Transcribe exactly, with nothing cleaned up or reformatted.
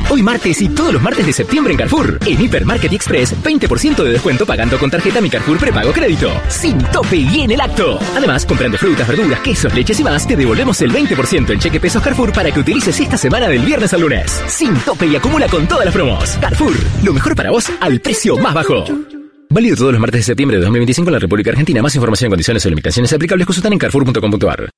Hoy martes y todos los martes de septiembre en Carrefour. En Hipermarket y Express, veinte por ciento de descuento pagando con tarjeta Mi Carrefour Prepago Crédito. Sin tope y en el acto. Además, comprando frutas, verduras, quesos, leches y más, te devolvemos el veinte por ciento en cheque pesos Carrefour para que utilices esta semana del viernes al lunes. Sin tope y acumula con todas las promos. Carrefour, lo mejor para vos al precio más bajo. Válido todos los martes de septiembre de dos mil veinticinco en la República Argentina. Más información, condiciones o limitaciones aplicables consultan en carrefour punto com punto ar.